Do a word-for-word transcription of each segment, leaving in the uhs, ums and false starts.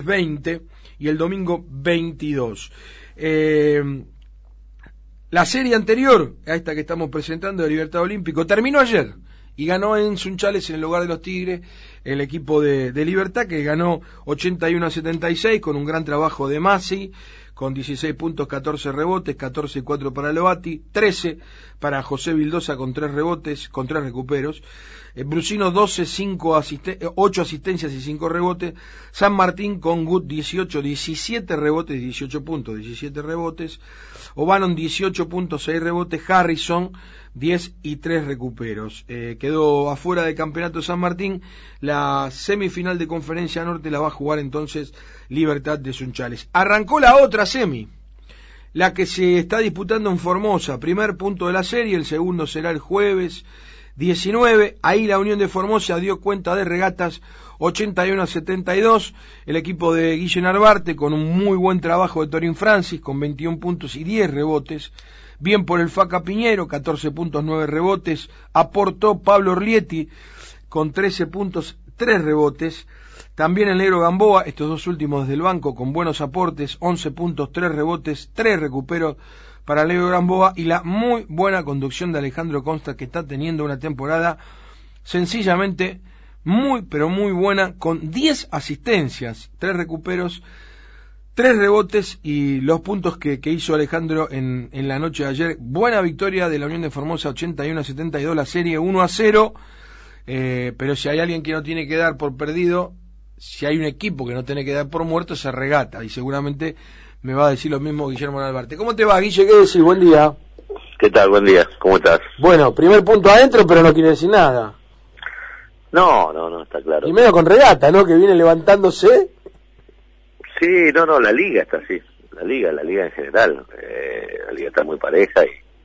veinte y el domingo veintidós. Eh, la serie anterior a esta que estamos presentando de Libertad Olímpico terminó ayer y ganó en Sunchales, en el hogar de los Tigres, el equipo de, de Libertad, que ganó ochenta y uno a setenta y seis con un gran trabajo de Masi, con dieciséis puntos, catorce rebotes, catorce y cuatro para Loati, trece para José Vildosa con tres rebotes, con tres recuperos, eh, Brusino doce, cinco asisten ocho asistencias y cinco rebotes, San Martín con Gut dieciocho, diecisiete rebotes, dieciocho puntos, diecisiete rebotes, O'Bannon dieciocho puntos, seis rebotes, Harrison diez y tres recuperos. Eh, quedó afuera del campeonato San Martín. La semifinal de Conferencia Norte la va a jugar entonces Libertad de Sunchales. Arrancó la otra semi, la que se está disputando en Formosa. Primer punto de la serie, el segundo será el jueves diecinueve. Ahí la Unión de Formosa dio cuenta de Regatas ochenta y uno a setenta y dos. El equipo de Guille Narvarte con un muy buen trabajo de Torín Francis con veintiún puntos y diez rebotes. Bien por el Faca Piñero, catorce puntos, nueve rebotes. Aportó Pablo Orlietti con trece puntos, tres rebotes. También el negro Gamboa, estos dos últimos desde el banco, con buenos aportes, once puntos, tres rebotes, tres recuperos para el negro Gamboa. Y la muy buena conducción de Alejandro Consta, que está teniendo una temporada sencillamente muy, pero muy buena, con diez asistencias, tres recuperos, tres rebotes y los puntos que, que hizo Alejandro en, en la noche de ayer. Buena victoria de la Unión de Formosa, ochenta y uno a setenta y dos, la serie uno a cero, eh, pero si hay alguien que no tiene que dar por perdido, si hay un equipo que no tiene que dar por muerto, se Regata, y seguramente me va a decir lo mismo Guillermo Narvarte. ¿Cómo te va, Guille? ¿Qué decís? Buen día. ¿Qué tal? Buen día. ¿Cómo estás? Bueno, primer punto adentro, pero no quiere decir nada. No, no, no, está claro. Primero con Regata, ¿no? Que viene levantándose. Sí, no, no, la liga está así, la liga, la liga en general, eh, la liga está muy pareja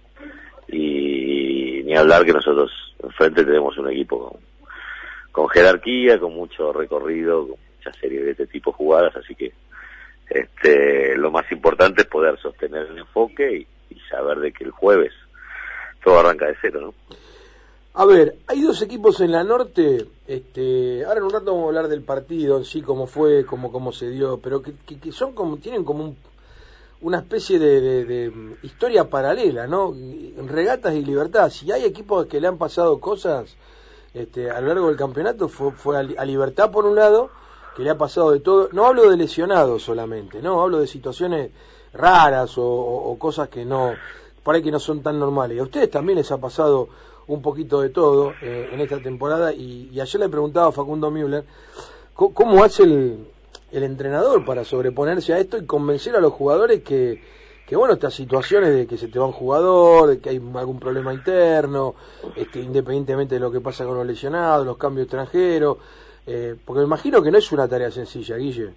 y, y ni hablar que nosotros enfrente tenemos un equipo con, con jerarquía, con mucho recorrido, con muchas series de este tipo jugadas, así que este lo más importante es poder sostener el enfoque y, y saber de que el jueves todo arranca de cero, ¿no? A ver, hay dos equipos en la norte, este, ahora en un rato vamos a hablar del partido en sí, cómo fue, cómo, cómo se dio, pero que, que, que son como, tienen como un, una especie de, de, de historia paralela, ¿no? Regatas y Libertad. Si hay equipos que le han pasado cosas este, a lo largo del campeonato, fue, fue a, a Libertad por un lado, que le ha pasado de todo. No hablo de lesionados solamente, no, hablo de situaciones raras o, o, o cosas que no, por ahí que no son tan normales. A ustedes también les ha pasado un poquito de todo eh, en esta temporada, y, y ayer le preguntaba a Facundo Müller ¿cómo, cómo hace el, el entrenador para sobreponerse a esto y convencer a los jugadores que, que bueno, estas situaciones de que se te va un jugador, de que hay algún problema interno, este, independientemente de lo que pasa con los lesionados, los cambios extranjeros, eh, porque me imagino que no es una tarea sencilla, Guille.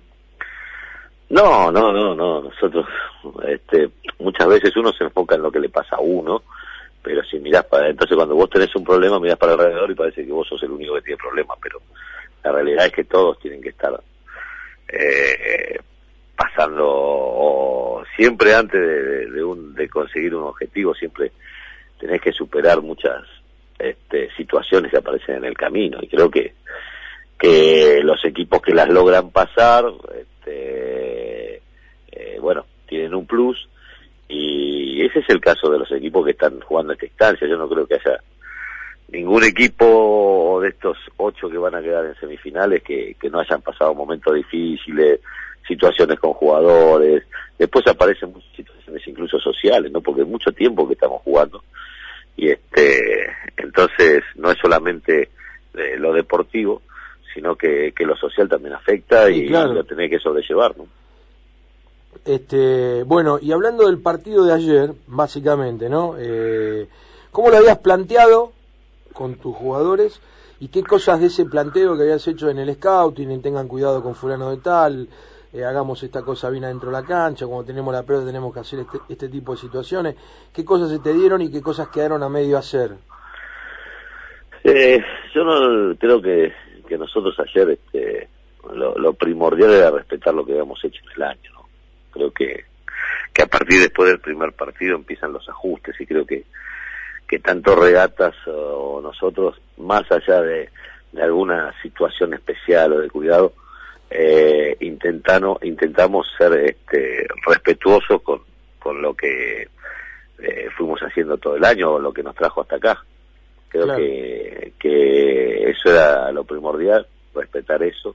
No, no, no, no, nosotros este, muchas veces uno se enfoca en lo que le pasa a uno, pero si mirás para, entonces cuando vos tenés un problema mirás para alrededor y parece que vos sos el único que tiene problemas, pero la realidad es que todos tienen que estar eh, pasando, o siempre antes de, de, de, un, de conseguir un objetivo, siempre tenés que superar muchas este, situaciones que aparecen en el camino, y creo que que los equipos que las logran pasar, este, eh, bueno, tienen un plus. Y ese es el caso de los equipos que están jugando a esta instancia. Yo no creo que haya ningún equipo de estos ocho que van a quedar en semifinales que, que no hayan pasado momentos difíciles, situaciones con jugadores. Después aparecen muchas situaciones incluso sociales, ¿no? Porque es mucho tiempo que estamos jugando. Y este, entonces no es solamente eh, lo deportivo, sino que, que lo social también afecta, sí, y claro, lo tenés que sobrellevar, ¿no? Este, bueno, y hablando del partido de ayer, básicamente, ¿no? Eh, ¿Cómo lo habías planteado con tus jugadores? ¿Y qué cosas de ese planteo que habías hecho en el scouting, tengan cuidado con fulano de tal, eh, hagamos esta cosa bien adentro de la cancha, cuando tenemos la pelota tenemos que hacer este, este tipo de situaciones? ¿Qué cosas se te dieron y qué cosas quedaron a medio hacer? Eh, yo no creo que, que nosotros ayer este, lo, lo primordial era respetar lo que habíamos hecho en el año, ¿no? Creo que, que a partir después del primer partido empiezan los ajustes, y creo que, que tanto Regatas o nosotros, más allá de, de alguna situación especial o de cuidado, eh, intentano, intentamos ser este, respetuosos con, con lo que eh, fuimos haciendo todo el año, o lo que nos trajo hasta acá. Creo claro. que, que eso era lo primordial, respetar eso.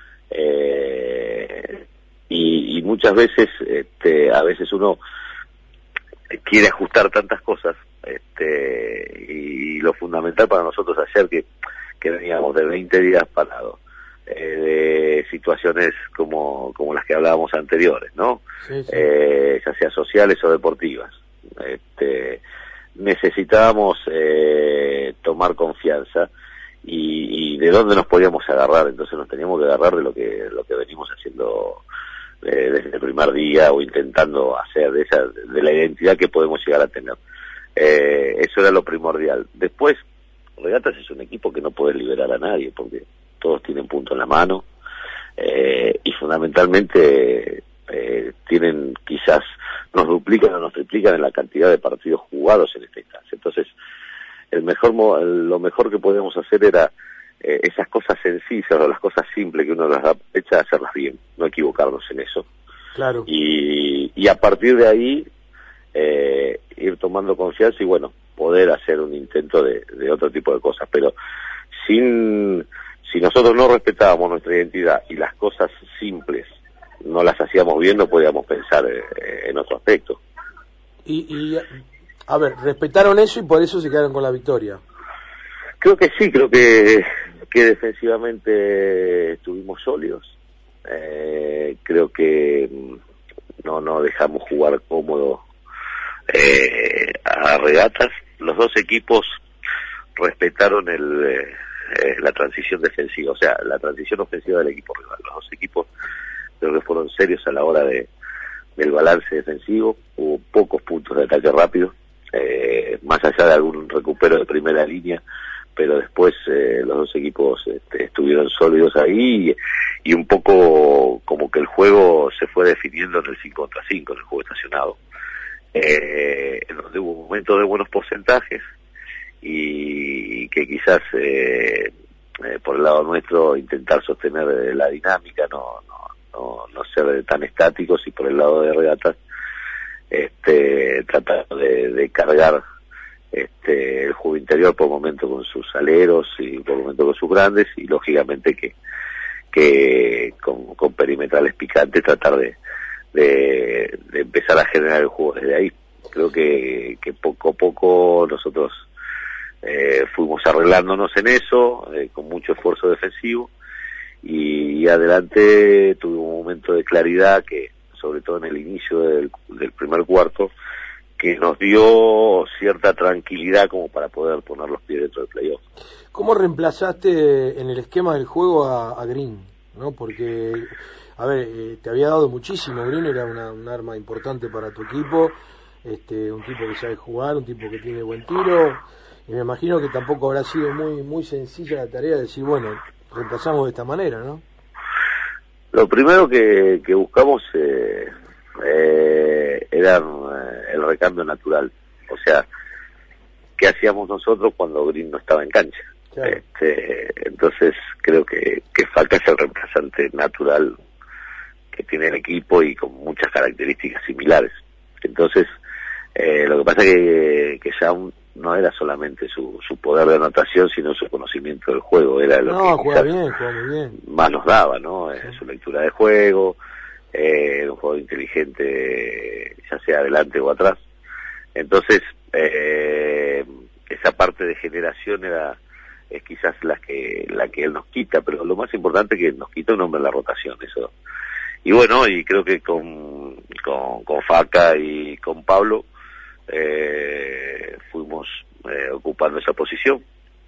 Eh, y, y muchas veces, este, a veces uno quiere ajustar tantas cosas, este, y, y lo fundamental para nosotros ayer, que, que veníamos de veinte días parados, eh, de situaciones como, como las que hablábamos anteriores, ¿no? Sí, sí. Eh, ya sea sociales o deportivas. Este, necesitábamos eh, tomar confianza y, y de dónde nos podíamos agarrar. Entonces nos teníamos que agarrar de lo que lo que venimos haciendo eh, desde el primer día, o intentando hacer de esa de la identidad que podemos llegar a tener. Eh, eso era lo primordial. Después, Regatas es un equipo que no puede liberar a nadie, porque todos tienen punto en la mano, eh, y fundamentalmente eh, tienen, quizás nos duplican o nos triplican en la cantidad de partidos jugados en esta instancia. Entonces, el mejor lo mejor que podíamos hacer era eh, esas cosas sencillas, o las cosas simples que uno las da hecha, hacerlas bien, no equivocarnos en eso. Claro. Y, y a partir de ahí eh, ir tomando confianza y bueno, poder hacer un intento de, de otro tipo de cosas, pero sin si nosotros no respetábamos nuestra identidad y las cosas simples no las hacíamos bien, no podíamos pensar eh, en otro aspecto. Y, y, a ver, respetaron eso y por eso se quedaron con la victoria. Creo que sí, creo que, que defensivamente estuvimos sólidos. Eh, creo que no, no dejamos jugar cómodo eh, a Regatas. Los dos equipos respetaron el... Eh, Eh, la transición defensiva, o sea, la transición ofensiva del equipo rival. Los dos equipos creo que fueron serios a la hora de del balance defensivo. Hubo pocos puntos de ataque rápido, eh, más allá de algún recupero de primera línea, pero después eh, los dos equipos este, estuvieron sólidos ahí, y, y un poco como que el juego se fue definiendo en el cinco contra cinco, en el juego estacionado, eh, en donde hubo momentos de buenos porcentajes, y que quizás eh, eh, por el lado nuestro intentar sostener eh, la dinámica, no, no no no ser tan estáticos, y por el lado de Regatas este tratar de, de cargar este el juego interior por momento con sus aleros y por momento con sus grandes, y lógicamente que que con, con perimetrales picantes tratar de, de de empezar a generar el juego desde ahí. Creo que que poco a poco nosotros Eh, fuimos arreglándonos en eso, eh, con mucho esfuerzo defensivo, y, y adelante tuve un momento de claridad, que sobre todo en el inicio del, del primer cuarto, que nos dio cierta tranquilidad como para poder poner los pies dentro del playoff. ¿Cómo reemplazaste en el esquema del juego a, a Green? ¿No? Porque, a ver, eh, te había dado muchísimo. Green era una, un arma importante para tu equipo, este, un tipo que sabe jugar, un tipo que tiene buen tiro. Y me imagino que tampoco habrá sido muy muy sencilla la tarea de decir, bueno, reemplazamos de esta manera, ¿no? Lo primero que, que buscamos eh, eh, era eh, el recambio natural. O sea, ¿qué hacíamos nosotros cuando Green no estaba en cancha? Claro. Este, entonces creo que, que Faca es el reemplazante natural que tiene el equipo, y con muchas características similares. Entonces, eh, lo que pasa es que, que ya un, no era solamente su, su poder de anotación, sino su conocimiento del juego, era lo no, que juega bien, juega muy bien. más nos daba, ¿no? Sí. Eh, su lectura de juego, eh, un juego inteligente, ya sea adelante o atrás. Entonces, eh, esa parte de generación era es quizás la que la que él nos quita, pero lo más importante es que nos quita un hombre en la rotación, eso. Y bueno, y creo que con con, con Faca y con Pablo Eh, fuimos eh, ocupando esa posición.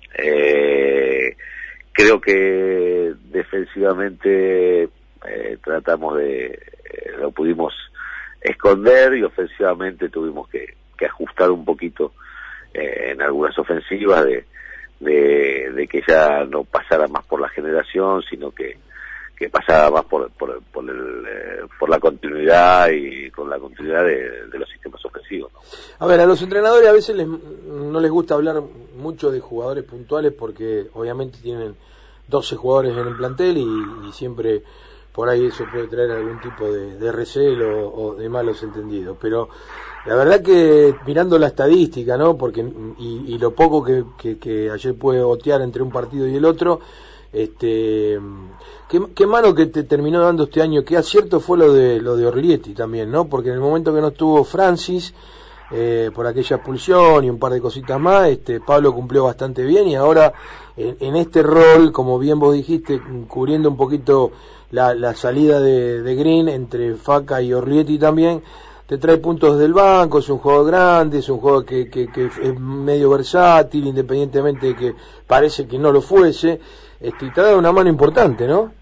Eh, creo que defensivamente eh, tratamos de eh, lo pudimos esconder, y ofensivamente tuvimos que, que ajustar un poquito eh, en algunas ofensivas de, de, de que ya no pasara más por la generación, sino que que pasaba más por por por, el, eh, por la continuidad, y con la continuidad de, de los sistemas ofensivos, ¿no? A ver, a los entrenadores a veces les, no les gusta hablar mucho de jugadores puntuales, porque obviamente tienen doce jugadores en el plantel, y, y siempre por ahí eso puede traer algún tipo de, de recelo o de malos entendidos, pero la verdad que mirando la estadística, ¿no? Porque y, y lo poco que, que, que ayer pude otear entre un partido y el otro, este, ¿qué, qué mano que te terminó dando este año? Qué acierto fue lo de lo de Orlietti también, ¿no? Porque en el momento que no estuvo Francis, eh, por aquella expulsión y un par de cositas más, este, Pablo cumplió bastante bien y ahora en, en este rol, como bien vos dijiste, cubriendo un poquito la, la salida de, de Green entre Faca y Orlietti también, te trae puntos del banco, es un juego grande, es un juego que, que, que es medio versátil, independientemente de que parece que no lo fuese, este, y te da una mano importante, ¿no?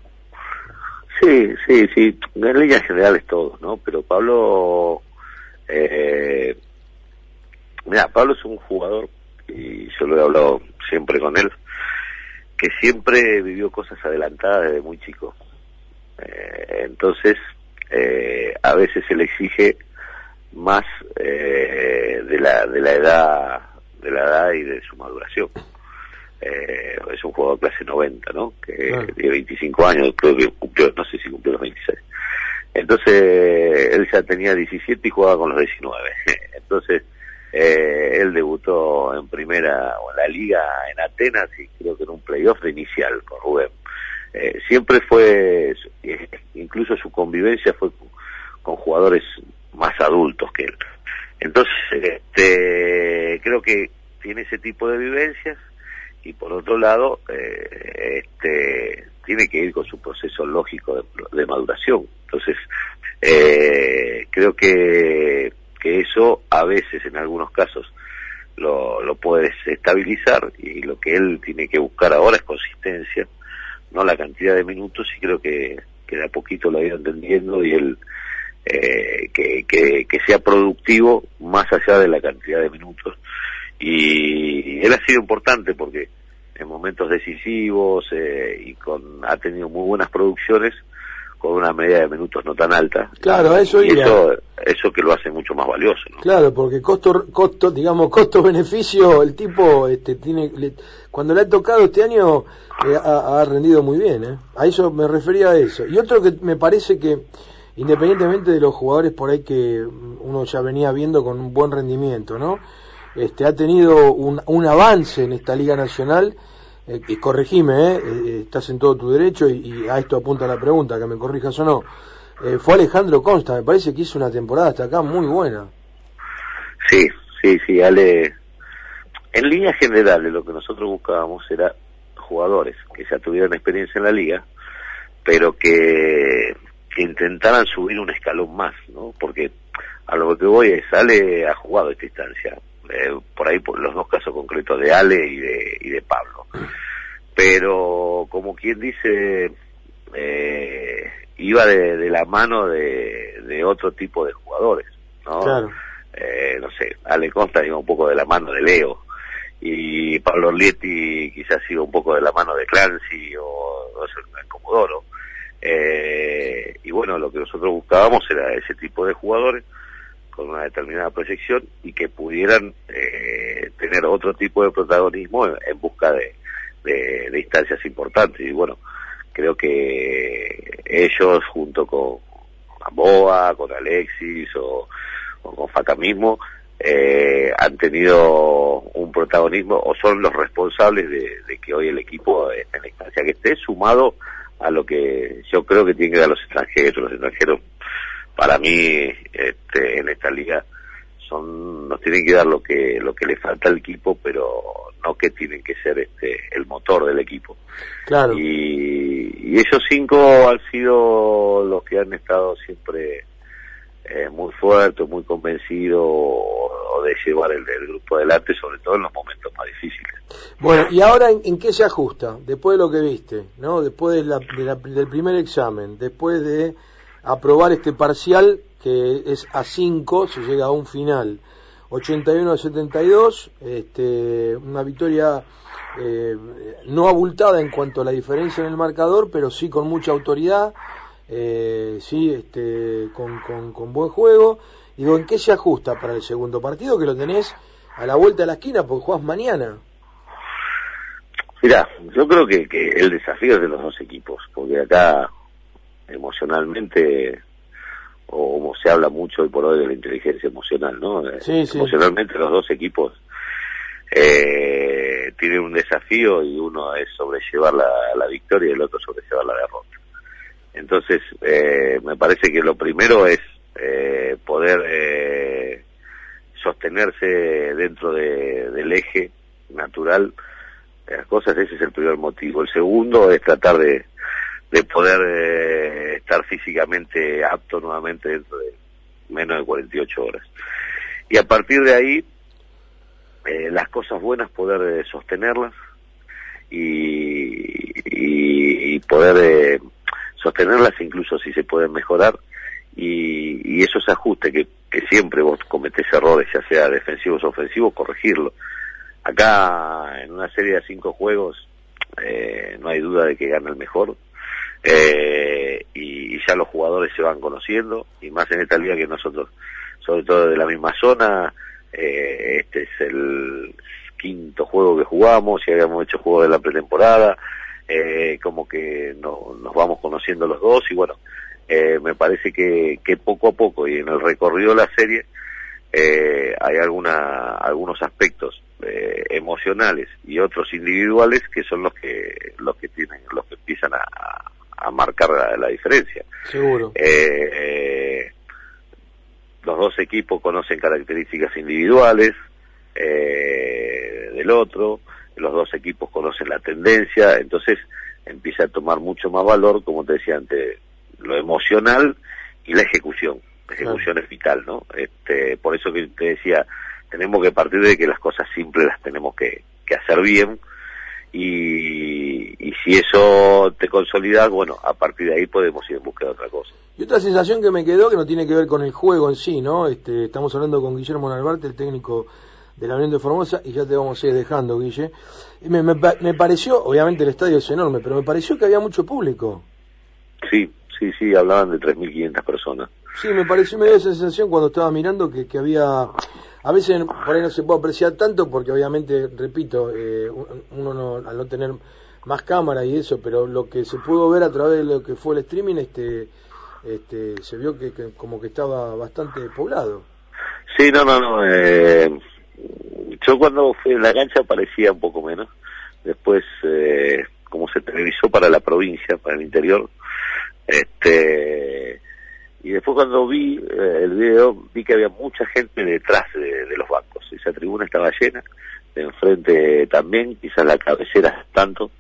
Sí, sí, sí, en líneas generales todos, ¿no? Pero Pablo, eh, mira, Pablo es un jugador, y yo lo he hablado siempre con él, que siempre vivió cosas adelantadas desde muy chico. Eh, entonces, eh, a veces se le exige más eh, de la de la edad de la edad y de su maduración. Eh, es un jugador clase noventa, ¿no? Que claro. Tiene veinticinco años, creo que cumplió, no sé si cumplió los veintiséis. Entonces él ya tenía diecisiete y jugaba con los diecinueve. Entonces eh, él debutó en primera o en la liga en Atenas y creo que en un playoff de inicial con Rubén. Eh, siempre fue, incluso su convivencia fue con, con jugadores más adultos que él. Entonces, este, creo que tiene ese tipo de vivencias y por otro lado, eh, este, tiene que ir con su proceso lógico de, de maduración. Entonces, eh, creo que, que eso a veces, en algunos casos, lo, lo puedes estabilizar y lo que él tiene que buscar ahora es consistencia, no la cantidad de minutos, y creo que, que de a poquito lo ha ido entendiendo y él eh, que, que, que sea productivo más allá de la cantidad de minutos. Y él ha sido importante porque en momentos decisivos eh, y con ha tenido muy buenas producciones con una media de minutos no tan alta. Claro, eso y iba. eso eso que lo hace mucho más valioso, ¿no? Claro, porque costo costo digamos costo beneficio el tipo este tiene le, cuando le ha tocado este año eh, ha, ha rendido muy bien, ¿eh? A eso me refería a eso. Y otro que me parece que independientemente de los jugadores por ahí que uno ya venía viendo con un buen rendimiento, ¿no? Este ha tenido un, un avance en esta Liga Nacional, eh, y corregime, eh, eh, estás en todo tu derecho y, y a esto apunta la pregunta, que me corrijas o no. Eh, fue Alejandro Consta, me parece que hizo una temporada hasta acá muy buena. Sí, sí, sí, Ale. En líneas generales lo que nosotros buscábamos era jugadores que ya tuvieran experiencia en la liga, pero que, que intentaran subir un escalón más, ¿no? Porque a lo que voy es, Ale ha jugado esta instancia, eh, por ahí por los dos casos concretos de Ale y de, y de Pablo. Pero como quien dice, eh, iba de, de la mano de, de otro tipo de jugadores, ¿no? Claro. Eh, no sé, Ale Consta iba un poco de la mano de Leo, y Pablo Orlietti quizás iba un poco de la mano de Clancy o, o Comodoro. Eh, y bueno, lo que nosotros buscábamos era ese tipo de jugadores con una determinada proyección y que pudieran eh, tener otro tipo de protagonismo en, en busca de, de, de instancias importantes. Y bueno, creo que ellos junto con Gamboa, con Alexis o, o con Faca mismo eh, han tenido un protagonismo o son los responsables de, de que hoy el equipo en la instancia que esté, sumado a lo que yo creo que tienen que dar los extranjeros. Los extranjeros para mí este, en esta liga son nos tienen que dar lo que lo que le falta al equipo, pero no que tienen que ser este el motor del equipo. Claro. Y, y esos cinco han sido los que han estado siempre eh, muy fuertes, muy convencidos o, o de llevar el, el grupo adelante, sobre todo en los momentos más difíciles. Bueno, y ahora ¿en, en qué se ajusta? Después de lo que viste, ¿no? Después de la, de la, del primer examen, después de aprobar este parcial que es a cinco, se llega a un final ochenta y uno a setenta y dos, este, una victoria eh, no abultada en cuanto a la diferencia en el marcador, pero sí con mucha autoridad, eh, sí, este, con, con, con buen juego. Digo, ¿en qué se ajusta para el segundo partido, que lo tenés a la vuelta de la esquina porque jugás mañana? Mirá, yo creo que, que el desafío es de los dos equipos, porque acá emocionalmente, o como se habla mucho hoy por hoy de la inteligencia emocional, ¿no? Sí, sí. Emocionalmente los dos equipos eh, tienen un desafío y uno es sobrellevar la, la victoria y el otro sobrellevar la derrota. Entonces, eh, me parece que lo primero es eh, poder eh, sostenerse dentro de, del eje natural de las cosas. Ese es el primer motivo. El segundo es tratar de, de poder eh, estar físicamente apto nuevamente dentro de menos de cuarenta y ocho horas. Y a partir de ahí, eh, las cosas buenas poder eh, sostenerlas y, y, y poder eh, sostenerlas incluso si se pueden mejorar, y, y esos ajustes que, que siempre vos cometés errores, ya sea defensivos o ofensivos, corregirlo. Acá en una serie de cinco juegos eh, no hay duda de que gana el mejor, eh, y, y ya los jugadores se van conociendo, y más en esta liga que nosotros, sobre todo de la misma zona, eh, este es el quinto juego que jugamos y habíamos hecho juegos de la pretemporada, eh, como que no, nos vamos conociendo los dos, y bueno, eh, me parece que, que poco a poco y en el recorrido de la serie eh, hay alguna, algunos aspectos eh, emocionales y otros individuales que son los que los que tienen los que empiezan a, a marcar la, la diferencia. Seguro. Eh, eh, los dos equipos conocen características individuales eh, del otro, los dos equipos conocen la tendencia, entonces empieza a tomar mucho más valor, como te decía antes, lo emocional y la ejecución. La ejecución claro. Es vital, ¿no? Este, por eso que te decía, tenemos que partir de que las cosas simples las tenemos que, que hacer bien, y, y si eso te consolidas, bueno, a partir de ahí podemos ir en busca de otra cosa. Y otra sensación que me quedó, que no tiene que ver con el juego en sí, ¿no? Este, estamos hablando con Guillermo Nalbarte, el técnico de la Unión de Formosa, y ya te vamos a ir dejando, Guille. Me, me, me pareció, obviamente el estadio es enorme, pero me pareció que había mucho público. Sí, sí, sí, hablaban de tres mil quinientas personas. Sí, me pareció, me dio esa sensación cuando estaba mirando que, que había, a veces por ahí no se puede apreciar tanto porque obviamente, repito, eh, uno no, al no tener más cámara y eso, pero lo que se pudo ver a través de lo que fue el streaming, este, este, se vio que, que como que estaba bastante poblado. Sí, no, no, no, eh, yo cuando fui en la cancha parecía un poco menos, después eh, como se televisó para la provincia, para el interior, este, y después cuando vi eh, el video vi que había mucha gente detrás de, de los bancos, esa tribuna estaba llena, de enfrente también, quizás la cabecera tanto,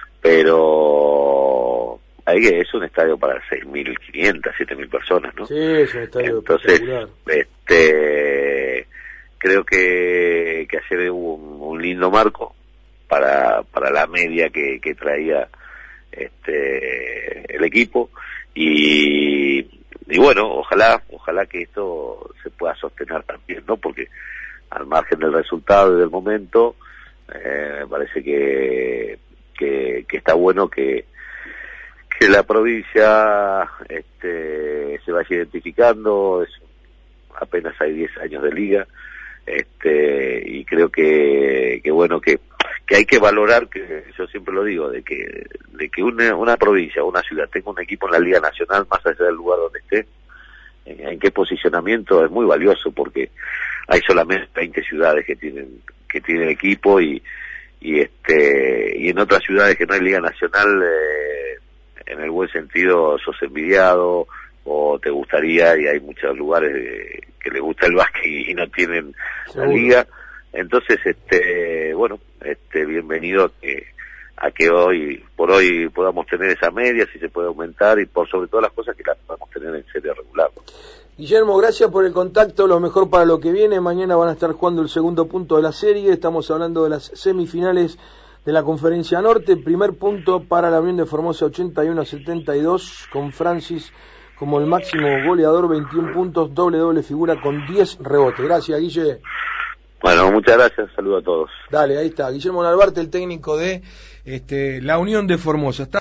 pero ahí es un estadio para seis mil quinientas, siete mil personas, ¿no? Sí, es un estadio entonces este creo que que ayer hubo un, un lindo marco para para la media que, que traía este el equipo, y y bueno, ojalá ojalá que esto se pueda sostener también, ¿no? Porque al margen del resultado y del momento, eh, me parece que, que que está bueno que que la provincia este se vaya identificando. Es, apenas hay diez años de liga, este y creo que que bueno que que hay que valorar, que yo siempre lo digo, de que de que una, una provincia o una ciudad tenga un equipo en la Liga Nacional, más allá del lugar donde esté, en, en qué posicionamiento, es muy valioso, porque hay solamente veinte ciudades que tienen que tienen equipo, y y este y en otras ciudades que no hay Liga Nacional, eh, en el buen sentido, sos envidiado o te gustaría, y hay muchos lugares de, que les gusta el básquet y no tienen la liga. Entonces, este, bueno, este, bienvenido a que, a que hoy, por hoy podamos tener esa media, si se puede aumentar, y por sobre todas las cosas que la podamos tener en serie regular. Guillermo, gracias por el contacto, lo mejor para lo que viene. Mañana van a estar jugando el segundo punto de la serie, estamos hablando de las semifinales de la Conferencia Norte. Primer punto para la Unión de Formosa, ochenta y uno a setenta y dos, con Francis como el máximo goleador, veintiún puntos, doble doble figura con diez rebotes. Gracias, Guille. Bueno, muchas gracias, saludo a todos. Dale, ahí está, Guillermo Nalbarte, el técnico de este, la Unión de Formosa. Está